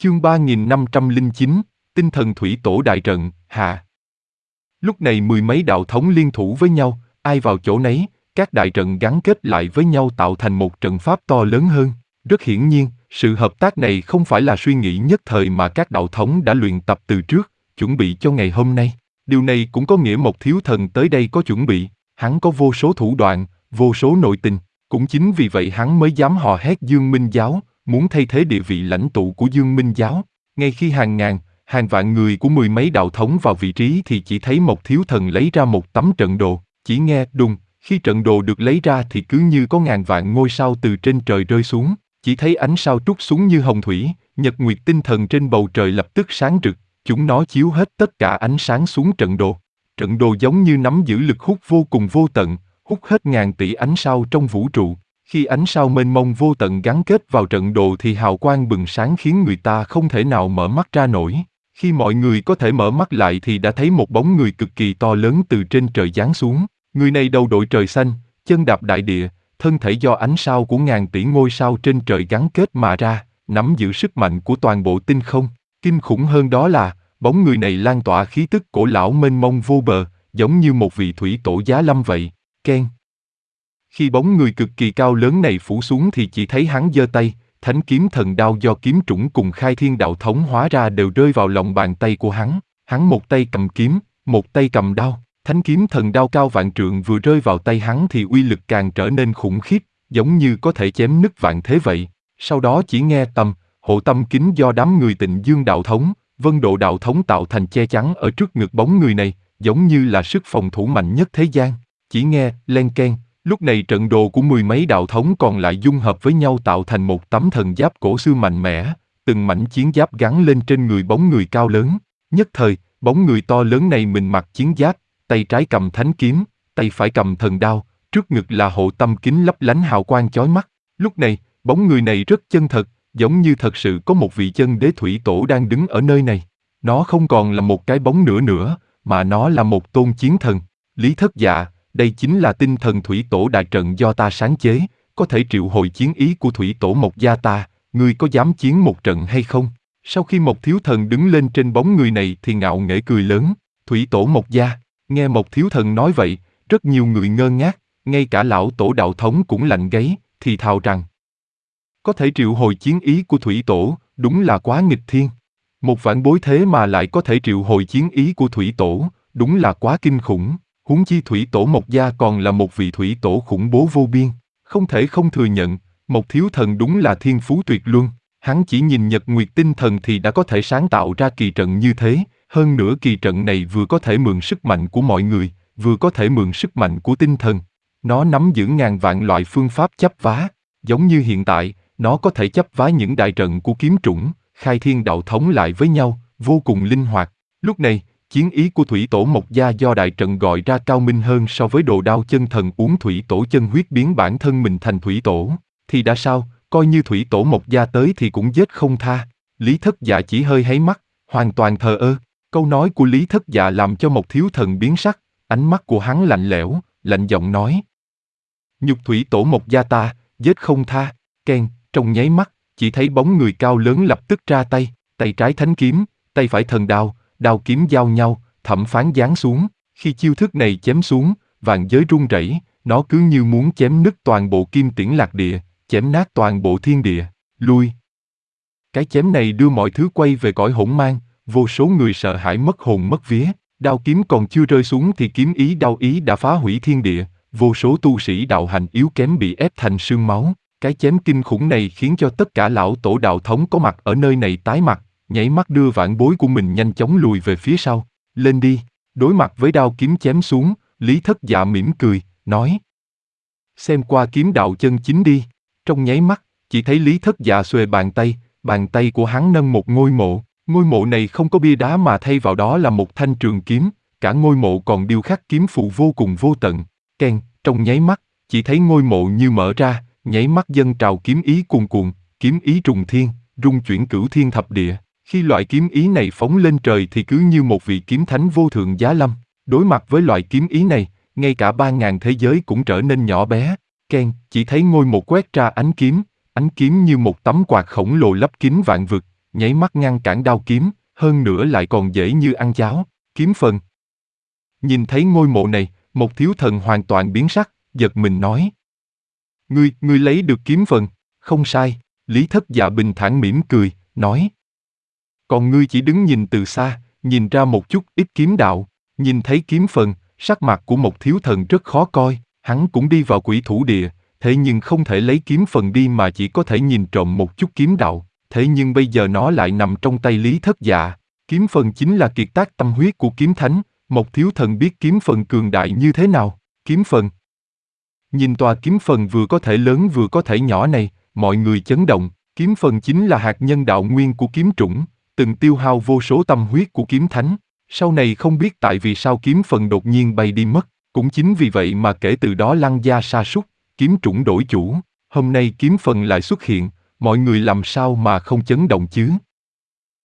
Chương 3509, Tinh thần thủy tổ đại trận, hạ. Lúc này mười mấy đạo thống liên thủ với nhau, ai vào chỗ nấy, các đại trận gắn kết lại với nhau tạo thành một trận pháp to lớn hơn. Rất hiển nhiên, sự hợp tác này không phải là suy nghĩ nhất thời mà các đạo thống đã luyện tập từ trước, chuẩn bị cho ngày hôm nay. Điều này cũng có nghĩa một thiếu thần tới đây có chuẩn bị, hắn có vô số thủ đoạn, vô số nội tình, cũng chính vì vậy hắn mới dám hò hét Dương Minh Giáo, muốn thay thế địa vị lãnh tụ của Dương Minh Giáo. Ngay khi hàng ngàn, hàng vạn người của mười mấy đạo thống vào vị trí thì chỉ thấy một thiếu thần lấy ra một tấm trận đồ, chỉ nghe đùng, khi trận đồ được lấy ra thì cứ như có ngàn vạn ngôi sao từ trên trời rơi xuống, chỉ thấy ánh sao trút xuống như hồng thủy, nhật nguyệt tinh thần trên bầu trời lập tức sáng rực, chúng nó chiếu hết tất cả ánh sáng xuống trận đồ. Trận đồ giống như nắm giữ lực hút vô cùng vô tận, hút hết ngàn tỷ ánh sao trong vũ trụ. Khi ánh sao mênh mông vô tận gắn kết vào trận đồ thì hào quang bừng sáng khiến người ta không thể nào mở mắt ra nổi. Khi mọi người có thể mở mắt lại thì đã thấy một bóng người cực kỳ to lớn từ trên trời giáng xuống. Người này đầu đội trời xanh, chân đạp đại địa, thân thể do ánh sao của ngàn tỷ ngôi sao trên trời gắn kết mà ra, nắm giữ sức mạnh của toàn bộ tinh không. Kinh khủng hơn đó là, bóng người này lan tỏa khí tức cổ lão mênh mông vô bờ, giống như một vị thủy tổ giá lâm vậy. Ken. Khi bóng người cực kỳ cao lớn này phủ xuống thì chỉ thấy hắn giơ tay, thánh kiếm thần đao do kiếm trũng cùng khai thiên đạo thống hóa ra đều rơi vào lòng bàn tay của hắn. Hắn một tay cầm kiếm, một tay cầm đao. Thánh kiếm thần đao cao vạn trượng vừa rơi vào tay hắn thì uy lực càng trở nên khủng khiếp, giống như có thể chém nứt vạn thế vậy. Sau đó chỉ nghe tầm, hộ tâm kính do đám người Tịnh Dương đạo thống, Vân Độ đạo thống tạo thành che chắn ở trước ngực bóng người này, giống như là sức phòng thủ mạnh nhất thế gian. Chỉ nghe len keng, lúc này trận đồ của mười mấy đạo thống còn lại dung hợp với nhau tạo thành một tấm thần giáp cổ xưa mạnh mẽ, từng mảnh chiến giáp gắn lên trên người bóng người cao lớn. Nhất thời, bóng người to lớn này mình mặc chiến giáp, tay trái cầm thánh kiếm, tay phải cầm thần đao, trước ngực là hộ tâm kính lấp lánh hào quang chói mắt. Lúc này, bóng người này rất chân thật, giống như thật sự có một vị chân đế thủy tổ đang đứng ở nơi này. Nó không còn là một cái bóng nữa, mà nó là một tôn chiến thần. Lý Thất Dạ, đây chính là tinh thần thủy tổ đại trận do ta sáng chế, có thể triệu hồi chiến ý của thủy tổ Mộc Gia ta, ngươi có dám chiến một trận hay không? Sau khi một thiếu thần đứng lên trên bóng người này thì ngạo nghễ cười lớn, thủy tổ Mộc Gia. Nghe một thiếu thần nói vậy, rất nhiều người ngơ ngác, ngay cả lão tổ đạo thống cũng lạnh gáy, thì thào rằng có thể triệu hồi chiến ý của thủy tổ, đúng là quá nghịch thiên. Một vạn bối thế mà lại có thể triệu hồi chiến ý của thủy tổ, đúng là quá kinh khủng. Huống chi thủy tổ Mộc Gia còn là một vị thủy tổ khủng bố vô biên. Không thể không thừa nhận, một thiếu thần đúng là thiên phú tuyệt luân. Hắn chỉ nhìn nhật nguyệt tinh thần thì đã có thể sáng tạo ra kỳ trận như thế. Hơn nữa kỳ trận này vừa có thể mượn sức mạnh của mọi người, vừa có thể mượn sức mạnh của tinh thần. Nó nắm giữ ngàn vạn loại phương pháp chấp vá. Giống như hiện tại, nó có thể chấp vá những đại trận của kiếm trũng, khai thiên đạo thống lại với nhau, vô cùng linh hoạt. Lúc này, chiến ý của thủy tổ Mộc Gia do đại trận gọi ra cao minh hơn so với đồ đao chân thần uống thủy tổ chân huyết biến bản thân mình thành thủy tổ. Thì đã sao, coi như thủy tổ Mộc Gia tới thì cũng giết không tha. Lý Thất Dạ chỉ hơi háy mắt, hoàn toàn thờ ơ. Câu nói của Lý Thất Dạ làm cho một thiếu thần biến sắc, ánh mắt của hắn lạnh lẽo, lạnh giọng nói. Nhục thủy tổ Mộc Gia ta, giết không tha. Ken, trong nháy mắt, chỉ thấy bóng người cao lớn lập tức ra tay, tay trái thánh kiếm, tay phải thần đao, đao kiếm giao nhau, thẩm phán giáng xuống. Khi chiêu thức này chém xuống, vạn giới rung rẩy, nó cứ như muốn chém nứt toàn bộ kim tiễn lạc địa, chém nát toàn bộ thiên địa. Lui. Cái chém này đưa mọi thứ quay về cõi hỗn mang, vô số người sợ hãi mất hồn mất vía. Đao kiếm còn chưa rơi xuống thì kiếm ý đao ý đã phá hủy thiên địa, vô số tu sĩ đạo hành yếu kém bị ép thành xương máu. Cái chém kinh khủng này khiến cho tất cả lão tổ đạo thống có mặt ở nơi này tái mặt, nháy mắt đưa vạn bối của mình nhanh chóng lùi về phía sau. Lên đi. Đối mặt với đao kiếm chém xuống, Lý Thất Dạ mỉm cười, nói. Xem qua kiếm đạo chân chính đi. Trong nháy mắt, chỉ thấy Lý Thất Dạ xuề bàn tay của hắn nâng một ngôi mộ. Ngôi mộ này không có bia đá mà thay vào đó là một thanh trường kiếm, cả ngôi mộ còn điêu khắc kiếm phụ vô cùng vô tận. Ken, trong nháy mắt, chỉ thấy ngôi mộ như mở ra, nháy mắt dâng trào kiếm ý cuồn cuộn, kiếm ý trùng thiên, rung chuyển cửu thiên thập địa. Khi loại kiếm ý này phóng lên trời thì cứ như một vị kiếm thánh vô thượng giá lâm. Đối mặt với loại kiếm ý này, ngay cả 3000 thế giới cũng trở nên nhỏ bé. Ken, chỉ thấy ngôi mộ quét ra ánh kiếm như một tấm quạt khổng lồ lấp kín vạn vực, nháy mắt ngăn cản đao kiếm, hơn nữa lại còn dễ như ăn cháo, kiếm phần. Nhìn thấy ngôi mộ này, một thiếu thần hoàn toàn biến sắc, giật mình nói. Ngươi lấy được kiếm phần, không sai, Lý Thất Dạ bình thản mỉm cười, nói. Còn ngươi chỉ đứng nhìn từ xa, nhìn ra một chút ít kiếm đạo, nhìn thấy kiếm phần, sắc mặt của một thiếu thần rất khó coi, hắn cũng đi vào quỷ thủ địa, thế nhưng không thể lấy kiếm phần đi mà chỉ có thể nhìn trộm một chút kiếm đạo, thế nhưng bây giờ nó lại nằm trong tay Lý Thất Dạ, kiếm phần chính là kiệt tác tâm huyết của kiếm thánh, một thiếu thần biết kiếm phần cường đại như thế nào, kiếm phần. Nhìn tòa kiếm phần vừa có thể lớn vừa có thể nhỏ này, mọi người chấn động, kiếm phần chính là hạt nhân đạo nguyên của kiếm trũng, từng tiêu hao vô số tâm huyết của kiếm thánh, sau này không biết tại vì sao kiếm phần đột nhiên bay đi mất, cũng chính vì vậy mà kể từ đó Lăng gia sa sút, kiếm trũng đổi chủ, hôm nay kiếm phần lại xuất hiện, mọi người làm sao mà không chấn động chứ?